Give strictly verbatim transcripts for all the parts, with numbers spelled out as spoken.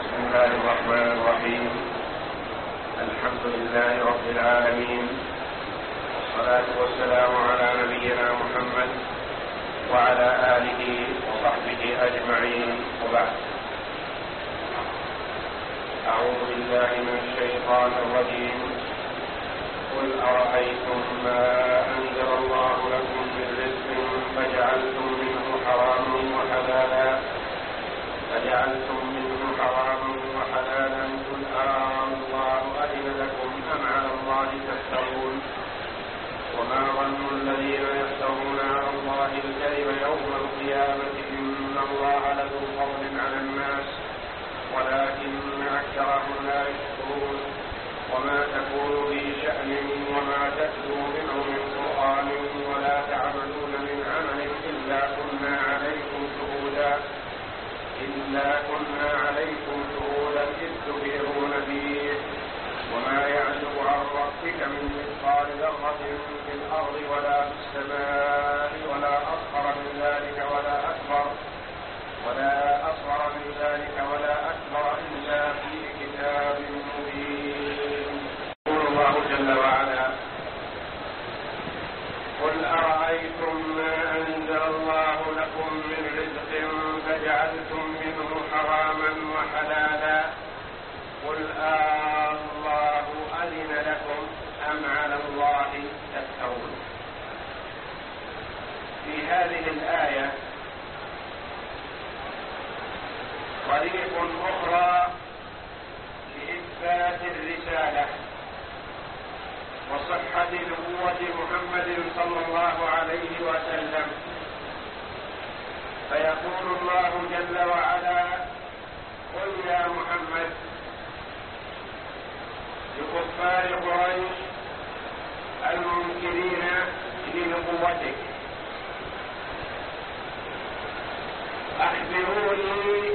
بسم الله الرحمن الرحيم. الحمد لله رب العالمين، والصلاة والسلام على نبينا محمد وعلى آله وصحبه أجمعين، وبعد. أعوذ بالله من الشيطان الرجيم. قل أرأيتم ما أنزل الله لكم من رزق فجعلتم منه حراما وحلالا فجعلتم منه حراما وحلالا قل الله أذن لكم أم على الله تفترون؟ وما ظن الذين يفترون على الله الكذب يوم القيامة إن الله لذو فضل على الناس ولكن أكثرهم لا يشكرون. وما تكون في شأن وما تتلو منه من قرآن ولا تعملون من عمل إلا كنا عليكم شهودا إلا كنا عليكم شهودا إذ تفيضون فيه وما يعزب عن ربك من مثقال ذرة في الأرض ولا في السماء ولا أصغر من ذلك ولا أكبر ولا أصغر من ذلك ولا أكبر إلا في كتاب مبين. يقول الله جل وعلا: قل أرأيتم ما أنزل الله لكم من رزق فجعلتم منه حراما وحلالا قل الله أذن لكم أم على الله تفترون؟ في هذه الآية طريق أخرى لإثبات الرسالة وصحة نبوة محمد صلى الله عليه وسلم. فيقول الله جل وعلا: قل يا محمد لكفار قريش المنكرين لنبوتك: أخبروني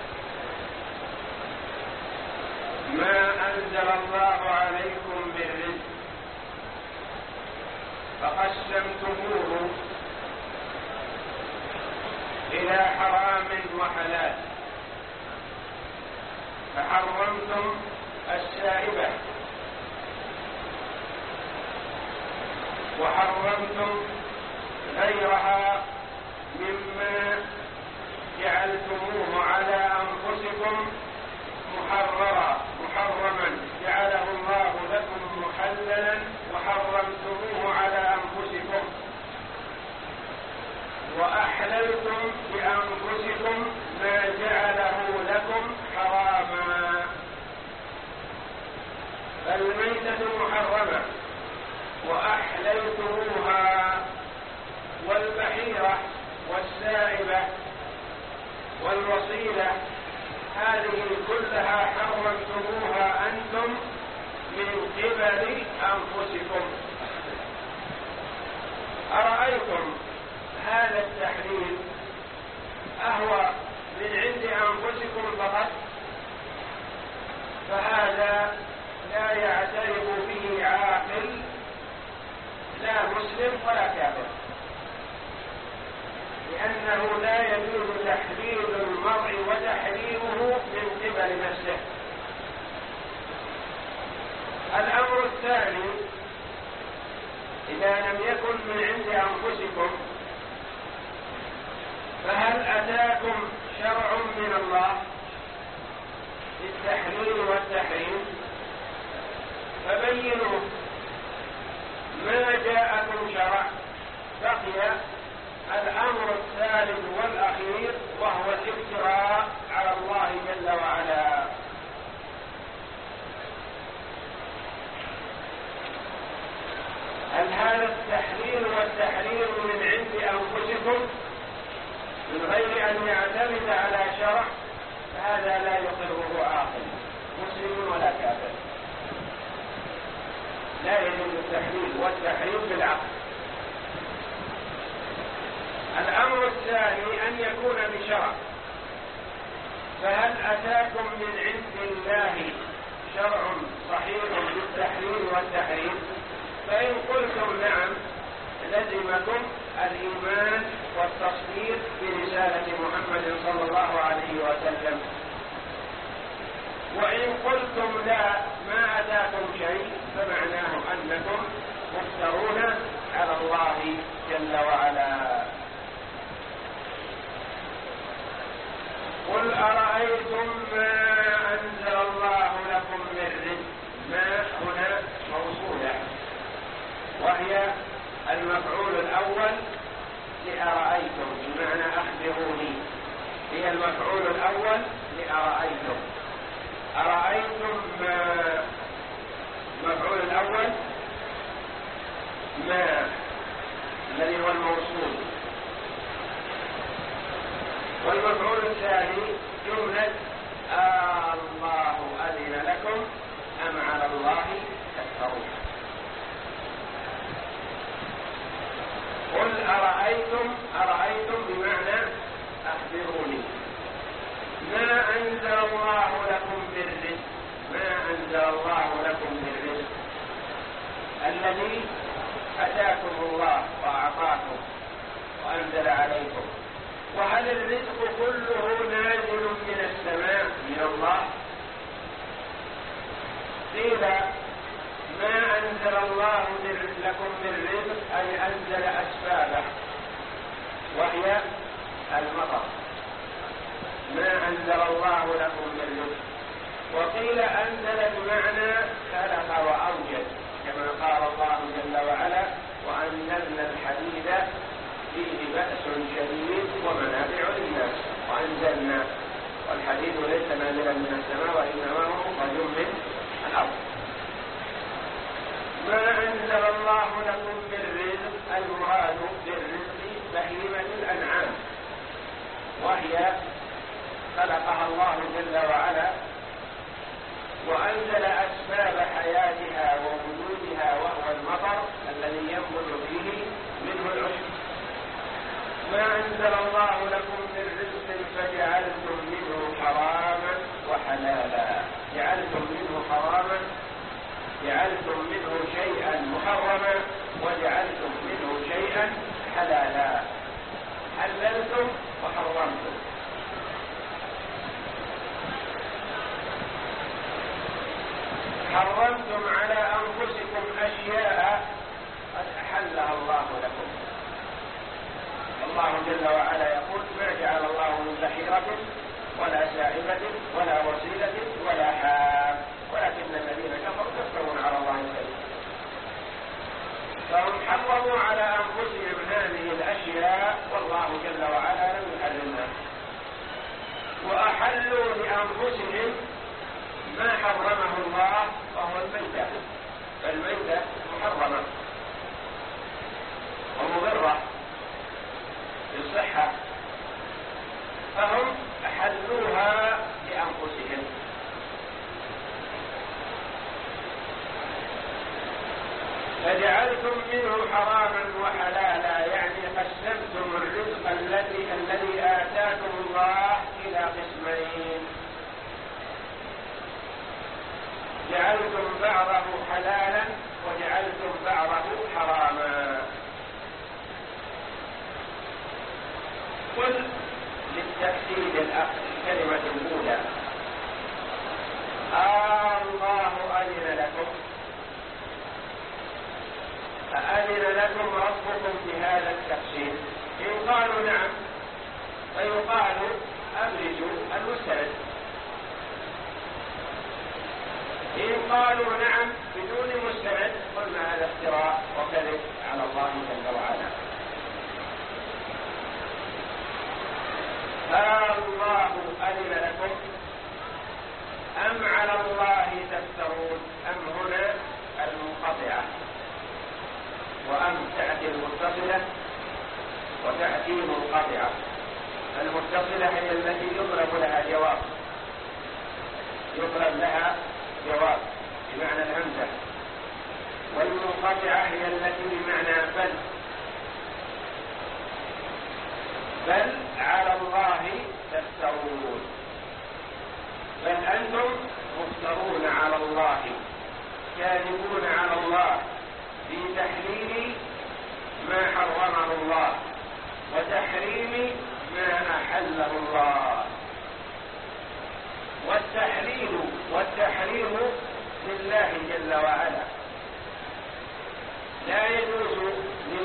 ما أنزل الله عليكم من رزق فقسمتموه إلى حرام وحلال، فحرمتم السائبة وحرمتم غيرها مما جعلتموه على أنفسكم محررا محرما جعله الله لكم محللا وحرمتموه على أنفسكم، وأحللتم بأنفسكم ما جعله لكم حراما. فالميتة محرمة وأحللتموها، والبحيرة والسائبة والوصيلة هذه كلها حرمتموها أنتم من قبل أنفسكم. أرأيتم هذا التحليل أهو من عند أنفسكم فقط؟ فهذا لا يعترف به عاقل، لا مسلم ولا كافر، لأنه لا يجوز تحليل المرء وتحريمه من قبل نفسه. الأمر الثاني: إذا لم يكن من عند أنفسكم فهل أتاكم شرع من الله للتحليل والتحريم؟ فبينوا ما جاءكم شرع. بقي الأمر الثالث والأخير وهو الافتراء على الله جل وعلا. هل هذا التحليل والتحريم من عند أنفسكم من غير أن يعتمد على شرع؟ فهذا لا يقره عاقل مسلم ولا كافر. لا يجوز التحليل والتحريم بالعقل. الأمر الثاني أن يكون بشرع. فهل أتاكم من عند الله شرع صحيح بالتحليل والتحريم؟ فإن قلتم نعم لزمكم الإيمان والتصديق برسالة محمد صلى الله عليه وسلم. قلتم لا ما أتاكم شيء فمعناه أنكم مفترون على الله جل وعلا. قل أرأيتم ما أنزل الله لكم من رزق. ما هنا موصولة وهي المفعول الأول لأرأيتم بمعنى أخبروني، هي المفعول الأول لأرأيتم. أرأيتم ما المفعول الأول ما الذي هو الموصول، والمفعول الثاني جملة آه الله أذن لكم أم على الله تفترون. قل أرأيتم أرأيتم بمعنى أخبروني ما أنزل الله لكم من رزق. ما أنزل الله لكم من رزق الذي أتاكم الله وأعطاكم وأنزل عليكم. وهل الرزق كله نازل من السماء من الله؟ قيل ما أنزل الله لكم من رزق أي أنزل أسبابه وهي المطر. ما أنزل الله لكم من رزق. وقيل أنزل بمعنى خلق وأوجد كما قال الله جل وعلا وأنزلنا الحديد فيه بأس شديد ومنافع للناس. وأنزلنا والحديد ليس نازلا من السماء وإنما هو مخرج من الأرض. ما أنزل الله لكم من رزق المراد بالرزق بهيمة الأنعام وهي خلقها الله جل وعلا وأنزل أسباب حياتها ووجودها وهو المطر الذي ينبت فيه منه العشب. ما أنزل الله لكم من رزق فجعلتم منه حراما وحلالا. جعلتم منه حراما جعلتم منه شيئا محرما وجعلتم منه شيئا حلالا. حللتم وحرمتم. حرمتم على أنفسكم أشياء قد أحلها الله لكم. الله جل وعلا يقول ما جعل الله من بحيرة ولا سائبة ولا وسيلة ولا حام ولكن الذين كفروا يفترون على الله الكذب. فهم حرموا على أنفسهم هذه الأشياء والله جل وعلا لم يحرمها. وأحلوا لأنفسهم ما حرمه الله وهو الميتة. فالميتة محرمة ومضرة بالصحة فهم أحلوها لأنفسهم. فجعلتم منه حراما وحلالا يعني قسمتم الرزق الذي الذي آتاكم الله إلى قسمين. جعلتم بعضه حلالا وجعلتم بعضه حراما. قل للتأكيد الكلمة الأولى آه الله أذن لكم أأذن لكم ربكم بهذا التقسيم؟ إن قالوا نعم فيقال أبرزوا المستند. إن قالوا نعم بدون مستند قلنا هذا افتراء وكذب على الله جل وعلا. الله أذن لكم أم على الله تفترون. أم هنا المنقطعة وأم تأتي المتصلة وتأتي منقطعة. المتصلة هي التي يطلب لها جواب يطلب لها جواب بمعنى الهمزة، والمنقطعة هي التي بمعنى بل بل على الله تفترون. بل أنتم مفترون على الله كاذبون على الله في تحليل ما حرمه الله وتحريم ما أحله الله. والتحليل والتحريم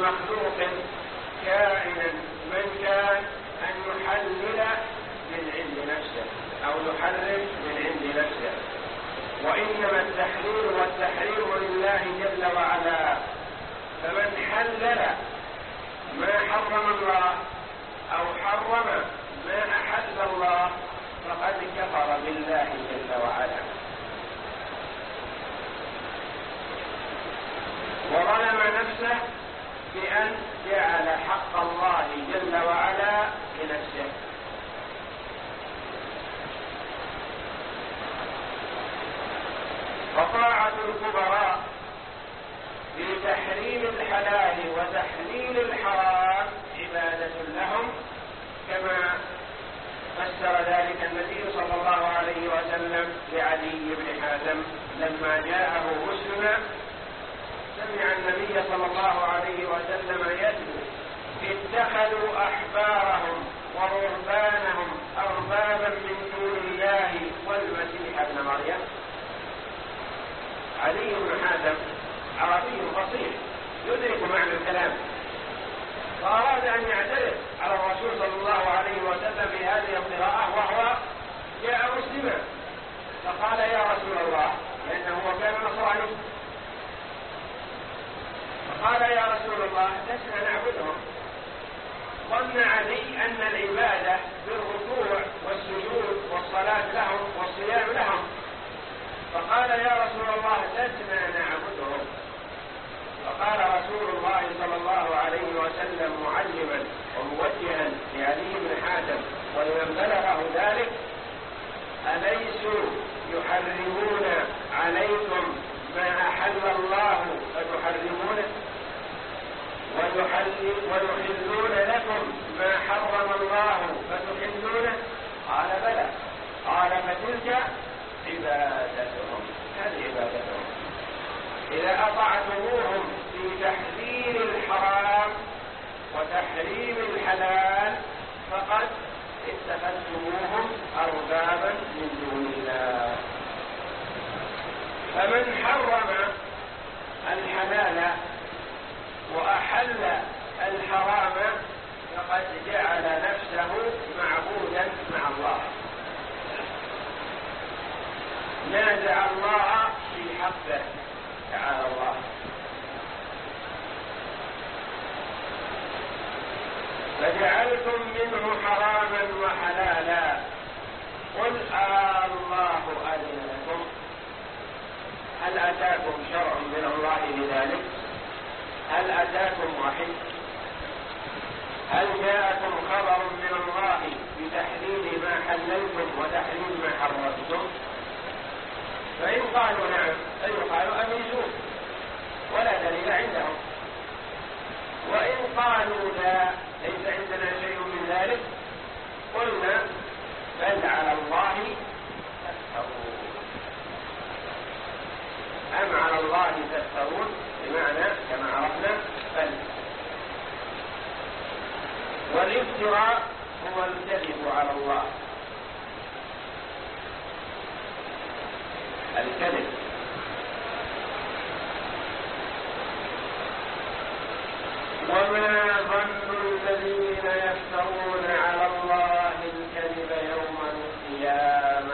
مخلوق كائنا من كان أن يحلل من عند نفسه أو يحرم من عند نفسه، وإنما التحليل والتحريم لله جل وعلا. فمن حلل ما حرم الله أو حرم ما أحل الله فقد كفر بالله جل وعلا وظلم نفسه بأن جعل حق الله جل وعلا لنفسه. فطاعة الكبراء في تحريم الحلال وتحليل الحرام عبادة لهم، كما فسر ذلك النبي صلى الله عليه وسلم لعلي بن حاتم لما جاءه مسلم سمع النبي صلى الله عليه وسلم يتلو: اتخذوا أحبارهم ورهبانهم أربابا من دون الله والمسيح ابن مريم. علي بن حاتم عربي فصيح يدرك معنى الكلام، فأراد أن يعترض على الرسول صلى الله عليه وسلم في هذه القراءة وهو جاء مسلما، فقال: يا رسول الله، لأنه هو كان نصراني، فقال: يا رسول الله لسنا نعبدهم. ظن علي أن العبادة بالركوع والسجود والصلاة لهم والصيام لهم، فقال: يا رسول الله لسنا نعبدهم. فقال رسول الله صلى الله عليه وسلم معلما وموجها لعلي بن حاتم ولمن بلغه ذلك: أليسوا يحرمون عليكم ما أحل الله فتحرمونه ويحلون لكم ما حرم الله فتحلونه؟ قال: بلى. قال: فتلك عبادتهم، هذه عبادتهم. إذا أطعتموهم في تحليل الحرام وتحريم الحلال فقد اتخذتموهم أربابا من دون الله. فمن حرم الحلال وأحل الحرام فقد جعل نفسه معبودا مع الله، نازع الله في حقه تعالى الله. فجعلتم منه حراما وحلالا، قل آه الله أذن لكم؟ هل أتاكم شرع من الله لذلك؟ هل أتاكم وحي؟ هل جاءكم خبر من الله بتحليل ما حللتم وتحليل ما حرمتم؟ فإن قالوا نعم فيقال أميزون ولا دليل عندهم، وإن قالوا لا ليس عندنا شيء من ذلك قلنا بل على الله تفترون. أم على الله تفترون بمعنى كما عرفنا بل. والافتراء هو الكذب على الله، الكذب. وما ظن الذين يفترون على الله الكذب يوم القيامة،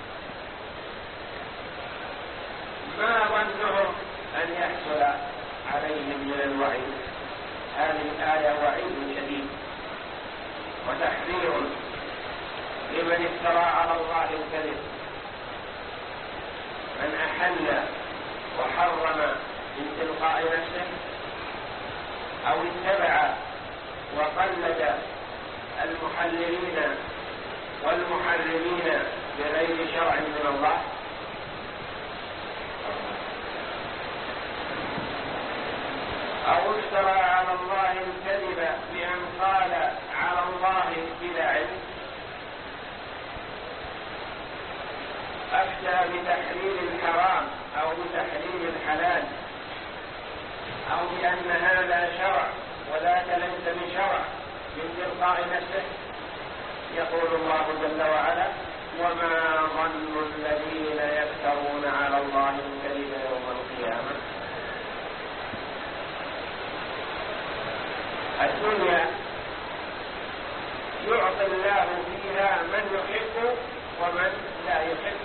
ما ظنهم أن يحصل عليهم من الوعيد. هذه الآية وعيد شديد وتحذير لمن افترى على الله الكذب، من أحل وحرم من تلقاء نفسه أو اتبع وقلد المحللين والمحرمين بغير شرع من الله، أو افترى على الله الكذب بأن قال على الله بلا علم، أفتى بتحليل الحرام أو بتحليل الحلال، أو بأن هذا شرع وذاك ليس بشرع من تلقاء نفسه. يقول الله جل وعلا: وما ظن الذين يفترون على الله الكذب يوم القيامة. الدنيا يعطي الله فيها من يحب ومن لا يحب،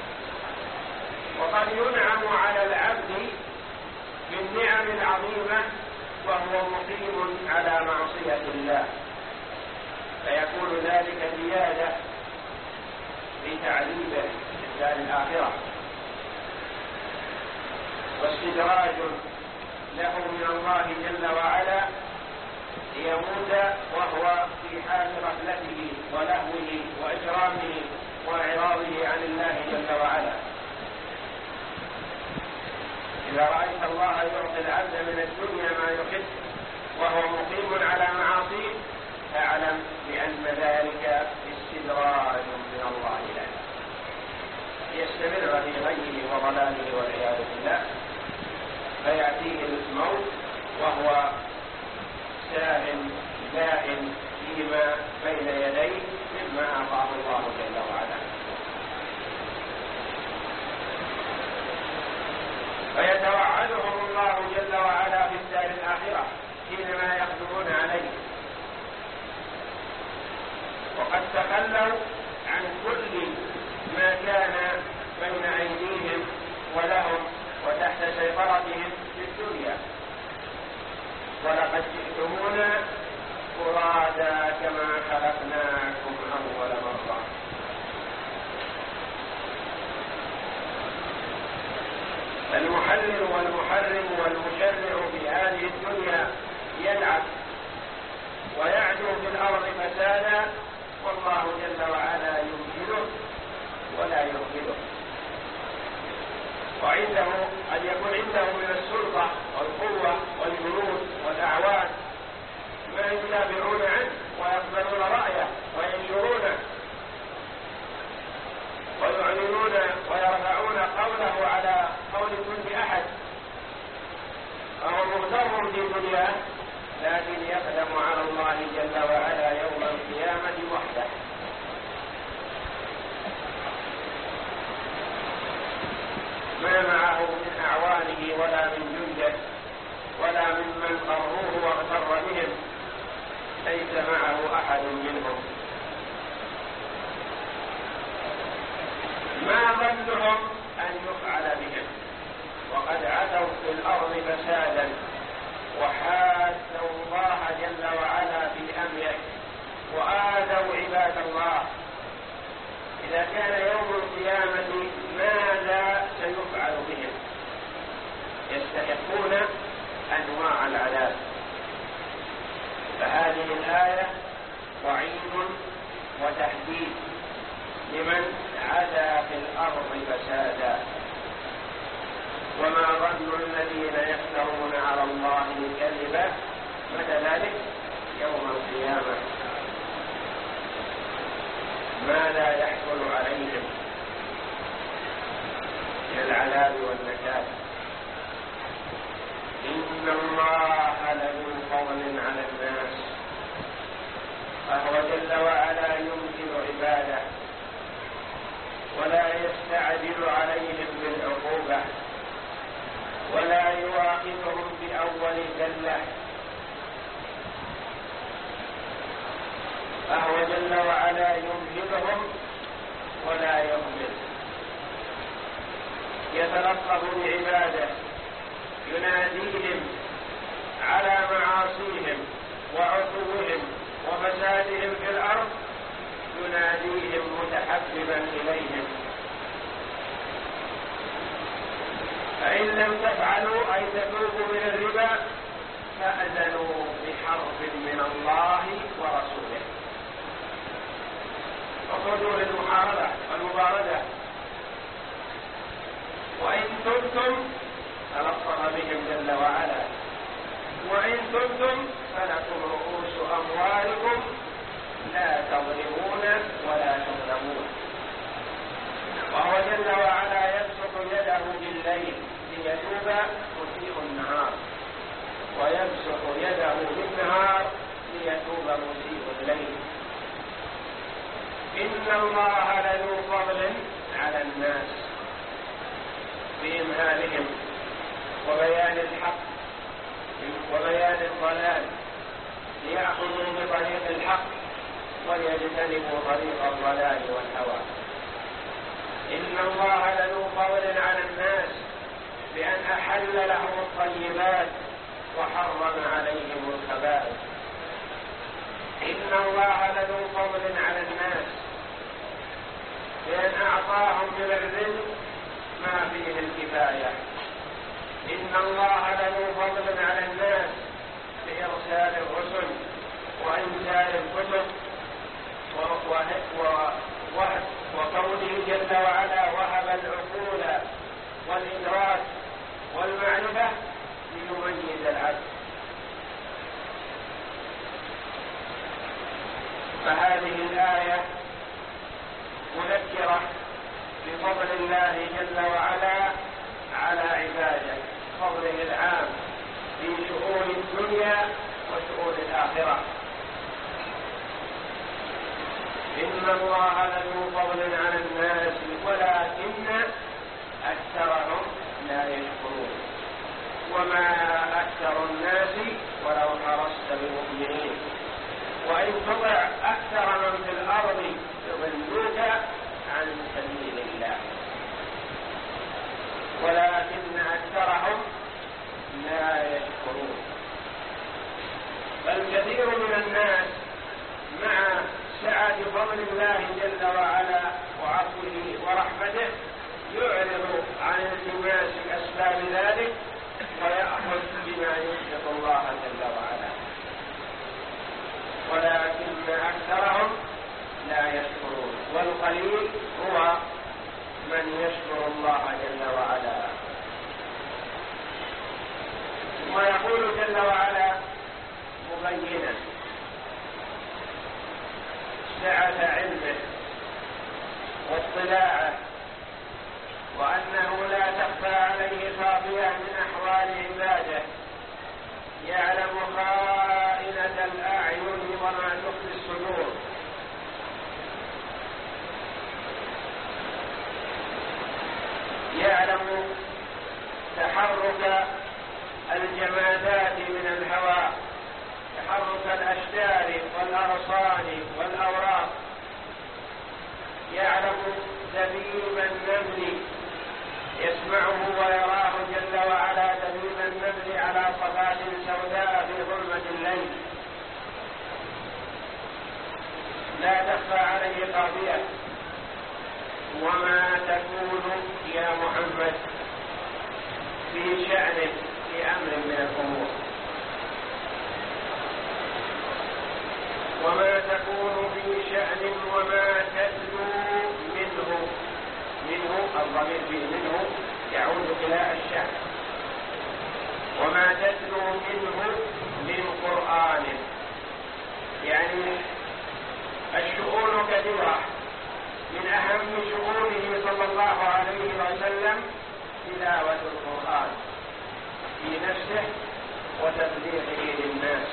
وقد ينعم على العبد بالنعم العظيمة وهو مقيم على معصية الله، فيكون ذلك زيادة في تعذيبه في الدار الآخرة واستدراج له من الله جل وعلا ليموت وهو في حال غفلته ولهوه وإجرامه وإعراضه عن الله جل وعلا. إذا رأيت الله يعطي العبد من الدنيا ما يحب وهو مقيم على معاصيه فاعلم بأن ذلك استدراج من الله له يستمر في غيه وضلاله والعياذ بالله، فيأتيه الموت وهو ساهم دائم فيما بين يديه مما أعطاه الله جل وعلا. فيتوعدهم الله جل وعلا في الدار الآخرة حينما يقدرون عليه، وقد تخلوا عن كل ما كان بين أيديهم ولهم وتحت سيطرتهم في الدنيا، ولقد جئتمونا فرادا كما خلقناكم أول مرة. المحلل والمحرم والمشرع في هذه الدنيا يلعب ويعدو في الأرض فسادا، والله جل وعلا يمهله ولا يهمله، وعنده أن يكون عنده من السلطة والقوة والجنود والأعوان ما يتابعون عنه ويقبلون رأيه وينشرونه ويعلنون ويرفعون قوله على قول كل أحد، فهو مغتر في دنياه لكن يقدم على الله جل وعلا يوم القيامة وحده. ما معه من أعوانه ولا من جنده ولا ممن قروه واغتر بهم، ليس معه أحد منهم. ما ظنهم أن يفعل بهم وقد عتوا في الأرض فسادا وحادوا الله جل وعلا في أمره وآذوا عباد الله. إذا كان يوم القيامة ماذا سيفعل بهم؟ يستحقون أنواع العذاب. فهذه الآية وعيد وتحديد لمن عدا في الأرض فسادا. وما ظن الذين يفترون على الله الكذب متى ذلك؟ يوم القيامة. ماذا يحصل عليهم من العذاب والنكال؟ إن الله لذو فضل على الناس، فهو جل وعلا يمكن عباده ولا يستعجل عليهم بالعقوبة ولا يواخذهم بأول ذلة، فهو جل وعلا يمهلهم ولا يهمل، يتلطف بعباده يناديهم على معاصيهم وعتوهم وفسادهم في الأرض، يناديهم متحببا إليهم. فإن لم تفعلوا أي تتوبوا من الربا فأذنوا بحرب من الله ورسوله. وخذوا للمحاربة والمباردة، وإن تبتم فلطف بهم جل وعلا، وإن تبتم فلكم رؤوس أموالكم لا تظلمون ولا تظلمون. وهو جل وعلا يبسط يده بالليل ليتوب مسيء النهار، ويبسط يده بالنهار ليتوب مسيء الليل. إن الله لذو فضل على الناس في إمهالهم وبيان الحق وبيان الضلال ليأخذوا بطريق الحق وليجتنبوا طريق الضلال والهوى. إن الله لذو فضل على الناس بأن أحل لهم الطيبات وحرم عليهم الخبائث. إن الله لذو فضل على الناس بأن أعطاهم من الرزق ما فيه الكفاية. إن الله لذو فضل على الناس بإرسال الرسل وإنزال الكتب وقوله جل وعلا وهب العقول والإدراك والمعرفة ليميز العبد. فهذه الآية مذكرة بفضل الله جل وعلا على عباده، فضله العام في شؤون الدنيا وشؤون الآخرة. إن الله لذو فضل على الناس ولكن أكثرهم لا يشكرون. وما أكثر الناس ولو حرصت بمؤمنين، وإن تطع أكثر من في الأرض يضلوك عن سبيل الله ولكن أكثرهم لا يشكرون. بل كثير من الناس مع سعة فضل الله جل وعلا وعفوه ورحمته يعرض عن التماس أسباب ذلك ويأخذ بما يسخط الله جل وعلا، ولكن أكثرهم لا يشكرون. والقليل هو من يشكر الله جل وعلا. ويقول جل وعلا مبينا سعة علمه واطلاعه، وأنه لا تخفى عليه خافية من أحوال عباده، يعلم خائنة الأعين وما تخفي الصدور. يعلم تحرك الجمادات من الهواء، تحرك الأشجار والأغصان والأوراق، يعلم دبيب النمل، يسمعه ويراه جل وعلا دبيب النمل على صفات سوداء في ظلمة الليل، لا تخفى عليه خافية. وما تكون يا محمد في شأنه في أمر من الأمور، وما تكون في شأن وما تتلو منه، منه الضمير فيه منه يعود إلى الشأن، وما تتلو منه من قرآن، يعني الشؤون كثيرة، من أهم شؤونه صلى الله عليه وسلم تلاوة القرآن في نفسه وتبليغه للناس.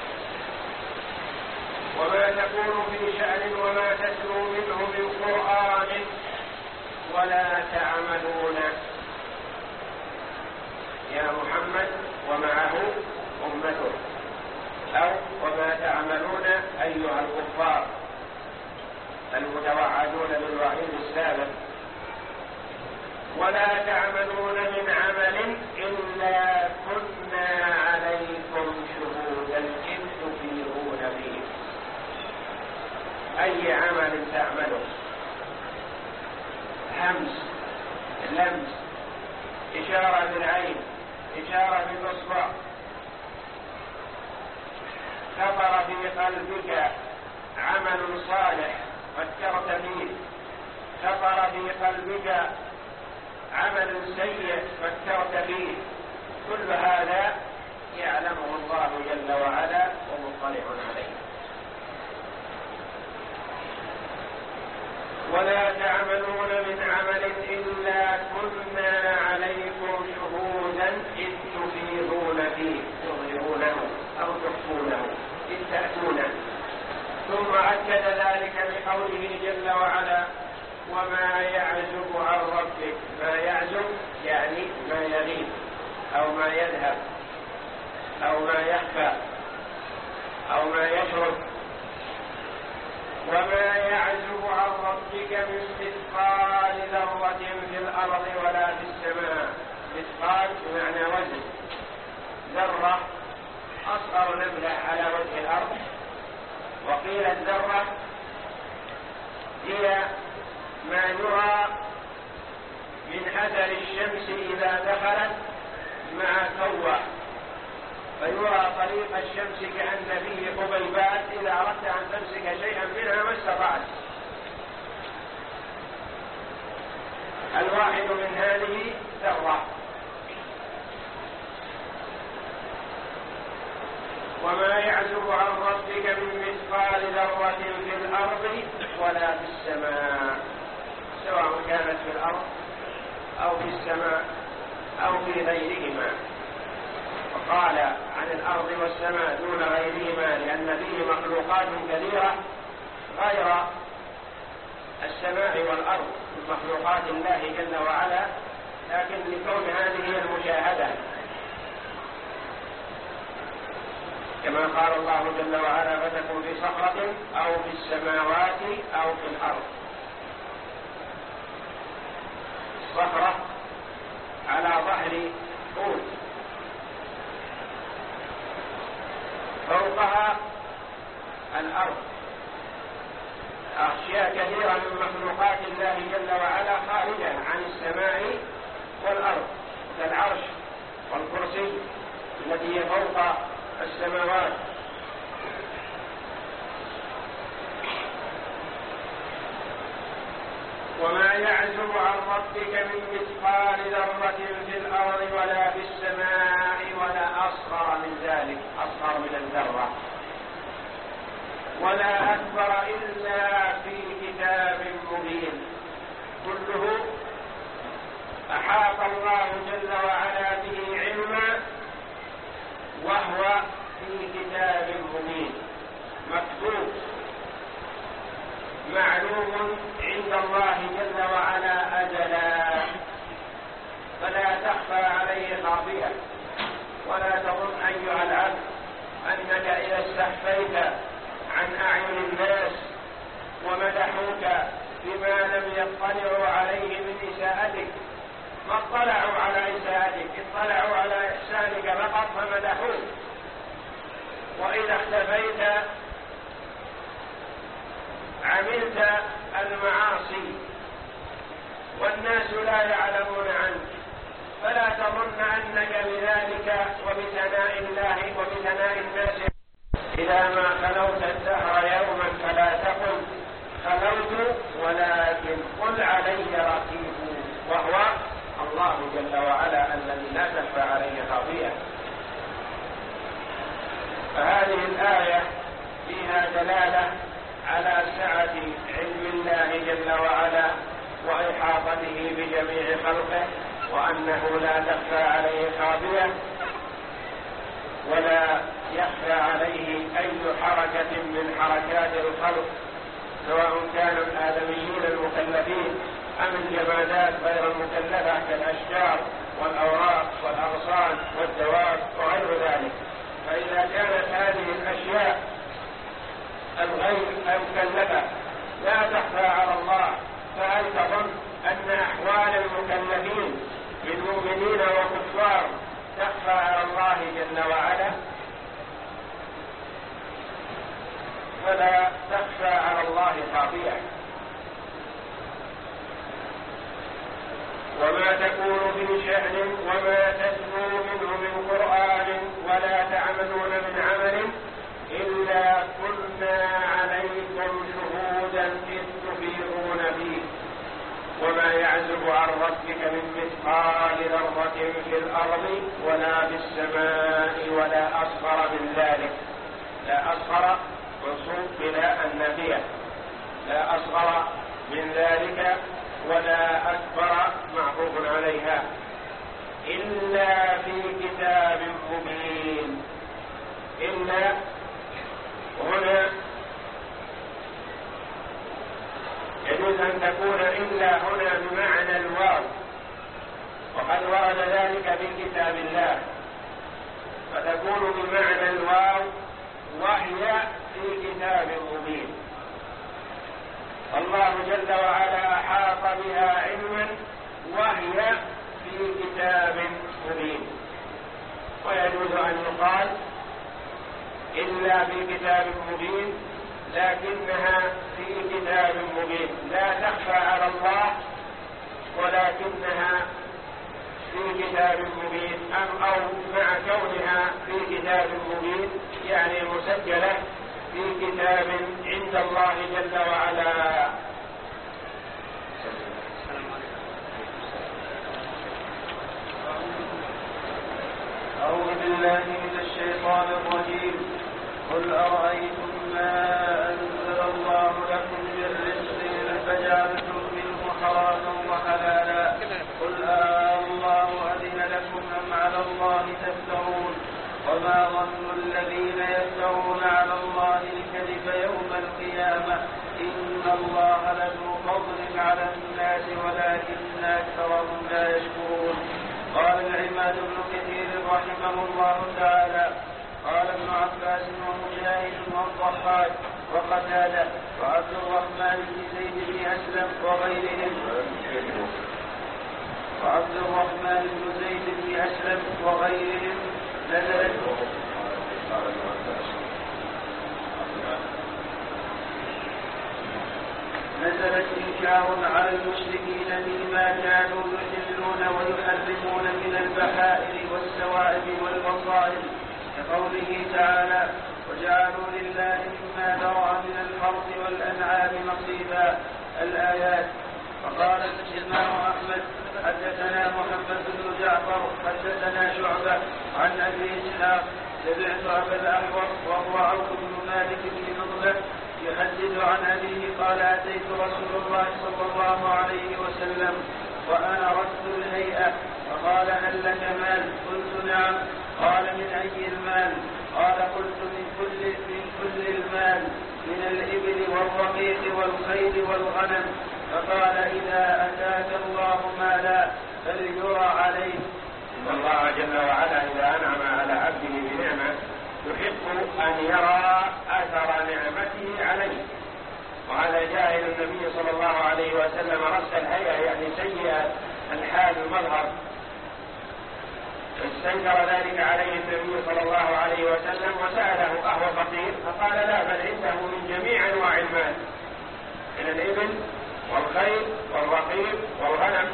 وما تكون في شأن وما تتلو منه من قرآن ولا تعملون يا محمد ومعه أمته، أو وما تعملون أيها الكفار المتوعدون بالوعيد السابق، ولا تعملون من عمل إلا كنا عليكم شهودا إذ تفيضون فيه. أي عمل تعمله، همس، لمس، إشارة بالعين، إشارة بالإصبع، خطر في قلبك عمل صالح فكرت فيه، خطر في قلبك عمل سيء فكرت فيه، كل هذا يعلمه الله جل وعلا ومطلع عليه. ولا تعملون من عمل إلا كنا عليكم شهودا إذ تفيضون فيه، تظهرونه أو تخفونه إذ تأتونه. ثم أكد ذلك بقوله جل وعلا وما يعزب عن ربك. ما يعزب يعني ما يغيب أو ما يذهب أو ما يخفى أو أو ما يشرب. وما يعزب عن ربك من مثقال ذرة في الأرض ولا في السماء. مثقال بمعنى وزن، ذرة أصغر نملة على وجه الأرض، وقيل الذرة هي ما يرى من أثر الشمس إذا دخلت مع كوة، فيرى طريق الشمس كأن فيه قبيبات، إذا أردت أن تمسك شيئا منها ما استطعت. الواحد من هذه ذرة. وما يعزب عن ربك من مثقال ذرة في الأرض ولا في السماء، سواء كانت في الأرض أو في السماء أو في غيرهما. وقال عن الأرض والسماء دون غيرهما لأن فيه مخلوقات كثيرة غير السماء والأرض من مخلوقات الله جل وعلا، لكن لكون هذه هي المشاهدة، كما قال الله جل وعلا فتكون في صخرة أو في السماوات أو في الأرض. صخرة على ظهر حوت، فوقها الأرض. أشياء كثيرة من مخلوقات الله جل وعلا خارجة عن السماء والأرض، كالعرش والكرسي التي هي فوق السماوات. وما يعزب عن ربك من مثقال ذرة في الأرض ولا في السماء ولا أصغر من ذلك، أصغر من الذرة، ولا أكبر إلا في كتاب مبين. كله أحاط الله جل وعلا به علما، وهو في كتاب مبين مكتوب معلوم عند الله جل وعلا أجلا، فلا تخفى عليه خافية. ولا تظن أيها العبد أنك إذا استخفيت عن أعين الناس ومدحوك بما لم يطلعوا عليه من إساءتك، ما اطلعوا على إساءتك، اطلعوا على إحسانك فقط فمدحوك. وإذا اختفيت عملت المعاصي والناس لا يعلمون عنك، فلا تظن أنك بذلك وبثناء الله وبثناء الناس إذا ما خلوت الدهر يوما فلا تقل خلوت، ولكن قل علي رقيب، وهو الله جل وعلا الذي لا تخفى عليه خافية. فهذه الآية فيها دلالة على سعة علم الله جل وعلا وإحاطته بجميع خلقه، وأنه لا تخفى عليه خافية ولا يخفى عليه أي حركة من حركات الخلق، سواء كانوا الآدميين المكلفين أم الجمادات غير المكلفة كالأشجار والأوراق والأغصان والدواب وغير ذلك. فإذا كانت هذه الأشياء الغير المكلفة لا تخفى على الله، فهل تظن أن أحوال المكلفين من مؤمنين وكفار تخفى على الله جل وعلا؟ فلا تخفى على الله خافية. وما تكون في شأن وما تتلو منه من قرآن ولا تعملون من عمل إلا كنا عليكم شهودا إذ تفيضون فيه. وما يعزب عن ربك من مثقال ذرة في الأرض ولا في السماء ولا أصغر من ذلك. لا أصغر منصوب بلا النافية، لا أصغر من ذلك ولا أكبر معطوف عليها، إلا في كتاب مبين. إلا هنا يجوز أن تكون إلا هنا بمعنى الواو، وقد ورد ذلك في كتاب الله، فتكون بمعنى الواو وهي في كتاب مبين. الله جل وعلا أحاط بها علما وهي في كتاب مبين. ويجوز أن يقال إلا في كتاب مبين، لكنها في كتاب مبين لا تخفى على الله، ولكنها في كتاب مبين، أم أو مع كونها في كتاب مبين يعني مسجلة في كتاب عند الله جل وعلا. أعوذ بالله من الشيطان الرجيم. قل أرأيتم ما أنزل الله لكم من رزق فجعلتم منه حراما وحلالا قل الله أذن لكم أم على الله تفترون وما ظن الذين يفترون على الله الكذب يوم القيامة إن الله لذو فضل على الناس ولكن أكثرهم لا يشكرون. قال العماد بن كثير رحمه الله تعالى قال ابن عباس ومجاهد والضحاك وقتادة وعبد الرحمن بن زيد بن أسلم وغيرهم وعبد الرحمن بن زيد بن أسلم وغيرهم نزلت نزلت إنكار على المشركين فيما كانوا يحلون ويحرمون من البحائر والسوائب والبصائر كقوله تعالى وجعلوا لله مما ذرأ من الحرث والأنعام نصيبا الآيات. وقال الإمام أحمد حدثنا محمد بن جعفر حدثنا شعبة عن أبي إسحاق سمعت أبا الأحوص وهو عوف بن مالك بن نضلة يحدث عن أبيه قال أتيت رسول الله صلى الله عليه وسلم وأنا رد الهيئة فقال هل لك مال؟ قلت نعم. قال من أي المال؟ قال قلت من كل, من كل المال من الإبل والرقيق والخيل والغنم. فقال إذا أتاك الله مالا فليرى عليه. إن الله جل وعلا إذا أنعم على عبده بنعمة يحب أن يرى أثر نعمته عليه، وهذا جاء إلى النبي صلى الله عليه وسلم رأس الهيئة يعني سيء الحال المظهر، فاستنكر ذلك عليه النبي صلى الله عليه وسلم وسأله أهو فقير؟ فقال لا، بل عنده من جميع أنواع المال من الإبل والخيل والرقيق والغنم.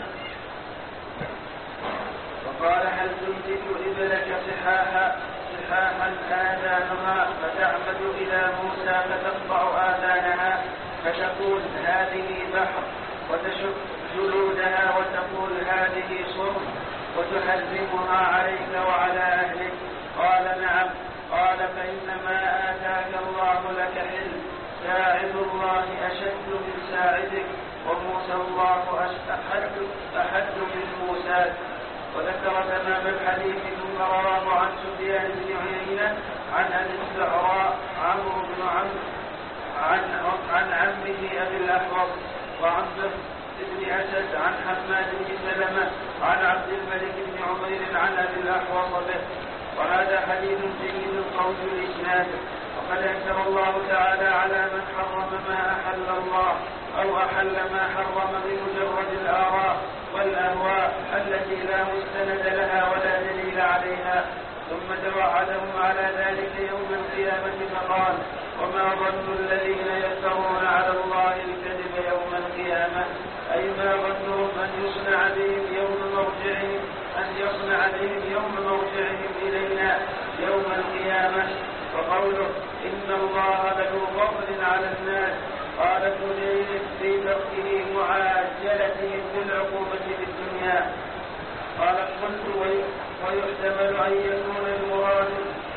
وقال هل تنتج إبلك صحاحا صحاحا آذانها فتعمد إلى موسى فتقطع آذانها فتقول هذه بحر وتشق جلودها وتقول هذه صرف وتحرمها عليك وعلى أهلك؟ قال نعم. قال فإنما آتاك الله لك حلم، ساعد الله أشد من ساعدك وموسى الله أحد, أحد من موسى. وذكر تمام الحديث ثم رواه عن سفيان بن عيينة عن أبي الزهراء عمرو بن عمرو عن, عن عمه أبي الأحوص وعن بن أسد عن حماد بن سلمة عن عبد الملك بن عمير عن أبي الأحوص به. وهذا حديث جيد قول الإسناد. وقد أنكر الله تعالى على من حرم ما أحل الله أو أحل ما حرم بمجرد الآراء والأهواء التي لا مستند لها ولا دليل عليها، ثم توعدهم على ذلك يوم القيامة فقال وما ظن الذين يفترون على الله الكذب يوم القيامة، أي ما ظنهم أن يصنع بهم يوم مرجعهم أن يصنع بهم يوم مرجعهم إلينا يوم القيامة. وقوله إن الله لذو فضل على الناس قال ابن جرير في تركه معاجلتهم بالعقوبة في الدنيا. قال قلت ويحتمل أن يكون المراد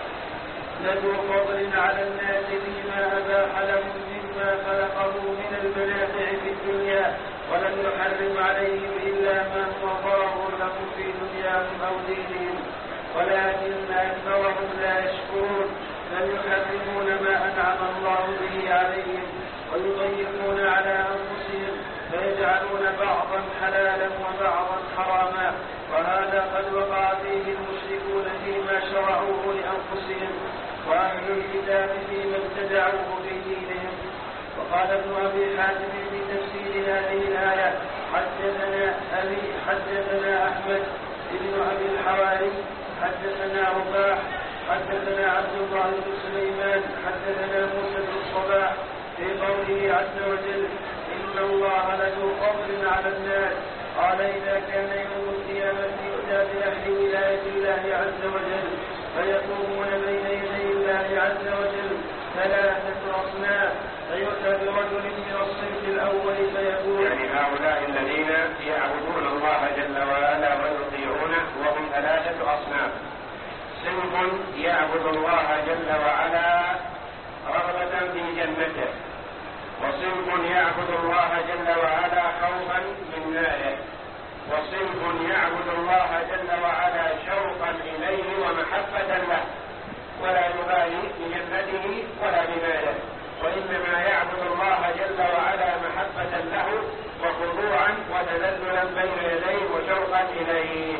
لذو فضل على الناس فيما أباح لهم مما خلقه من المنافع في الدنيا ولم يحرم عليهم إلا ما هو ضار لهم في دنياهم أو دينهم، ولكن أكثرهم لا يشكرون بل يحرمون ما أنعم الله به عليهم ويضيقون على أنفسهم فيجعلون بعضا حلالا وبعضا حراما، وهذا قد وقع فيه المشركون فيما شرعوه لأنفسهم. وأهل الكتاب فيما ابتدعوه في دينهم. وقال ابن أبي حاتم في تفسير هذه الآية حدثنا أبي حدثنا أحمد بن أبي الحواري حدثنا رباح حدثنا عبد الله بن سليمان حدثنا موسى بن الصباح في قوله عز وجل إن الله لذو فضل على الناس قال إذا كان يوم القيامة يؤتى بأهل ولاية الله عز وجل فيقومون بين يدي الله عز وجل ثلاثة أصناف فيؤتى برجل من الصنف الأول فيقول يعني هؤلاء الذين يعبدون الله جل وعلا ويطيعونه وهم ثلاثة أصناف. صنف يعبد الله جل وعلا رغبة في جنته، وصنف يعبد الله جل وعلا خوفا من ناره، وصنف يعبد الله جل وعلا شوقا إليه ومحبة له ولا يبالي بجنته ولا بماله، وإنما يعبد الله جل وعلا محبة له وخضوعا وتذللا بين يديه وشوقا إليه.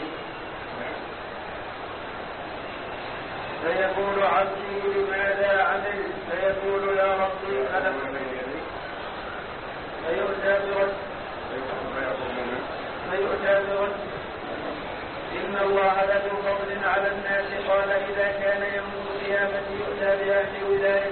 فيقول عبدي لماذا عمل فيقول يا ربي خلقتني فيؤتى برد فيؤتى برد إن الله لذو فضل على الناس قال إذا كان يوم القيامة يؤتى بأهل ولاية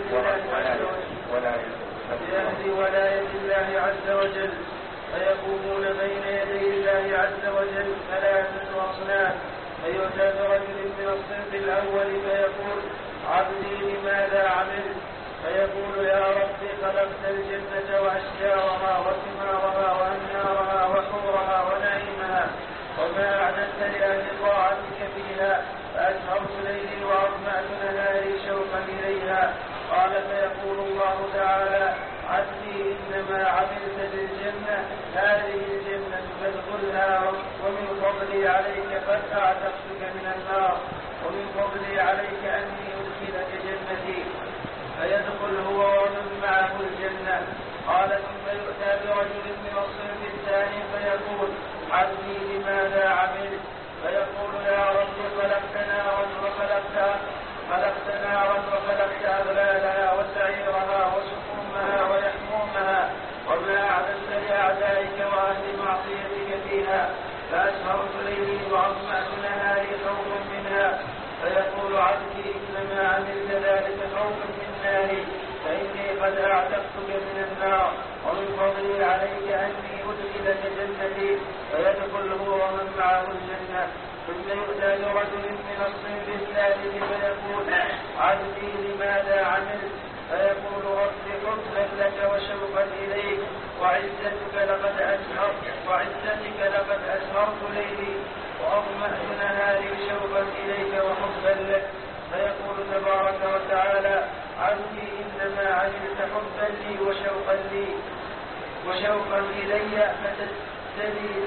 بأهل ولاية الله عز وجل فيقومون بين يدي الله عز وجل ثلاثة أصناف فيؤتى برجل من الصنف الأول فيقول عبدي لماذا عملت فيقول يا رب خلقت الجنة وأشجارها وثمارها وأنهارها وحورها ونعيمها وما أعددت لأهل طاعتك فيها فأسهرت ليلي وأظمأت نهاري شوقا إليها. قال فيقول الله تعالى عبدي إنما عملت للجنة هذه الجنة فادخلها ومن فضلي عليك قد أعتقتك من النار ومن فضلي عليك أني أدخلك جنتي فيدخل هو ومن معه الجنة. قال ثم يؤتى برجل من الصنف الثاني فيقول عبدي لماذا عملت فيقول يا رب خلقت نارا وخلقت خلقت نارا وخلقت أغلالها وسعيرها وسقومها ويحمومها وما أعددت لأعدائك وأهل معصيتك فيها فأسهرت ليلي وأظمأت نهاري خوفا منها. فيقول عبدي إنما عملت ذلك خوفا من ناري فإني قد أعتقتك من النار ومن فضلي عليك أني أدخلك جنتي فيدخل هو ومن معه الجنة. ثم يؤتى برجل من الصنف الثالث فيقول عبدي لماذا عملت فيقول رب حبا لك وشوقا إليك وعزتك لقد أسهرت وعزتك لقد أسهرت ليلي وأظمأت نهاري شوقا إليك وحبا لك. فيقول تبارك وتعالى عبدي إنما عملت حبا لي وشوقا لي وشوقا إلي فتستدي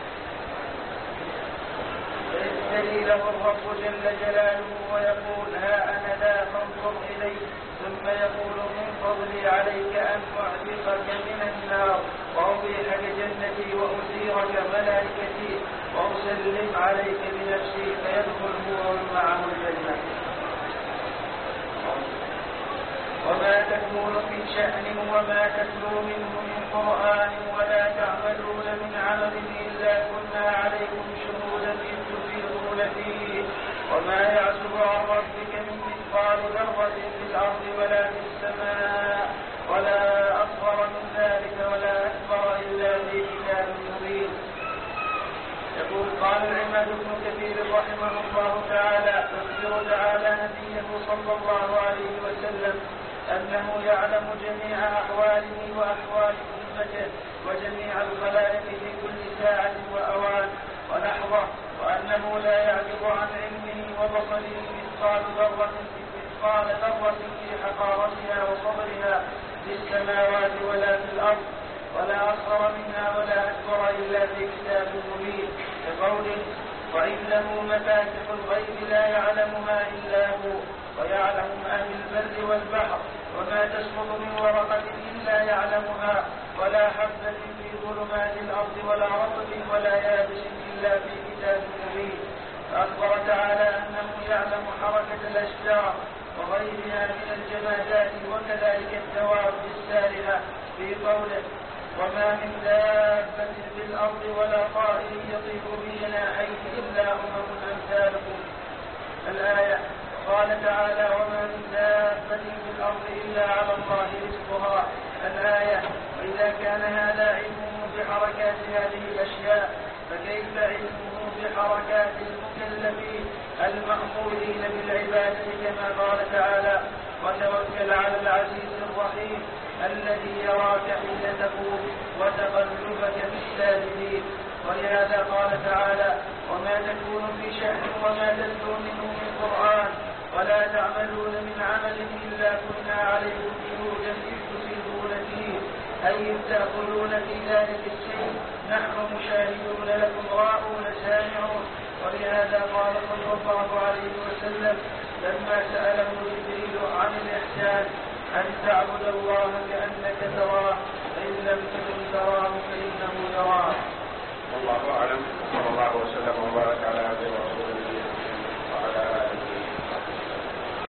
فيستدي له الرب جل جلاله ويقول ها أنا ذا فانظر إلي. ثم يقول من فضلي عليك أن أعتقك من النار وأبيحك جنتي وأسيرك ملائكتي وأسلم عليك بنفسي فيدخل هو معه الجنة. وما تكون في شأن وما تتلو منه من قرآن ولا تعملون من عمل إلا كنا عليكم شهودا إذ تفيضون فيه وما يعزب عن ربك من مثقال ذرة في الأرض ولا في السماء ولا أصغر من ذلك ولا أكبر إلا في كتاب مبين. يقول قال العماد بن كثير رحمه الله تعالى يخبر تعالى نبيه صلى الله عليه وسلم أنه يعلم جميع أحواله وأحوال أمته وجميع الخلائق في كل ساعة وأوان ولحظة وأنه لا يعجب عن علمه وبصره مثقال ذرة مثقال ذرة في حقارتها وصبرها في السماوات ولا في الأرض ولا أصغر منها ولا أكبر إلا في كتاب مبين. كقوله وعنده مفاتح الغيب لا يعلمها إلا هو ويعلم ما في البر والبحر وما تسقط من ورقة إلا يعلمها ولا حبة في ظلمات الأرض ولا رطب ولا يابس إلا في كتاب مبين. فأخبر تعالى أنه يعلم حركة الأشجار وغيرها من الجمادات وكذلك الدواب السارحة في قوله وما من دابة في الأرض ولا طائر يطير بجناحيه إلا أمم أمثالكم. الآية. قال تعالى وما من دابة في الأرض إلا على الله رزقها. الآية. وإذا كان هذا علمه بحركات هذه الأشياء فكيف علمه بحركات المكلفين المأمورين بالعبادة كما قال تعالى وتوكل على العزيز الرحيم الذي يراك حين تقوم وتقلبك في الساجدين. ولهذا قال تعالى وما تكون في شأن وما تتلو منه من قرآن ولا تعملون من عمل إلا كنا عليكم شهودا إذ تفيضون فيه أي تأخذون في ذلك الشيء نحن مشاهدون لكم راءون سامعون. ولهذا قال صلى الله عليه وسلم لما سأله جبريل عن الإحسان أن تعبد الله كأنك تراه فإن لم تكن تراه فإنه يراك. والله أعلم. صلى الله وسلم وبارك على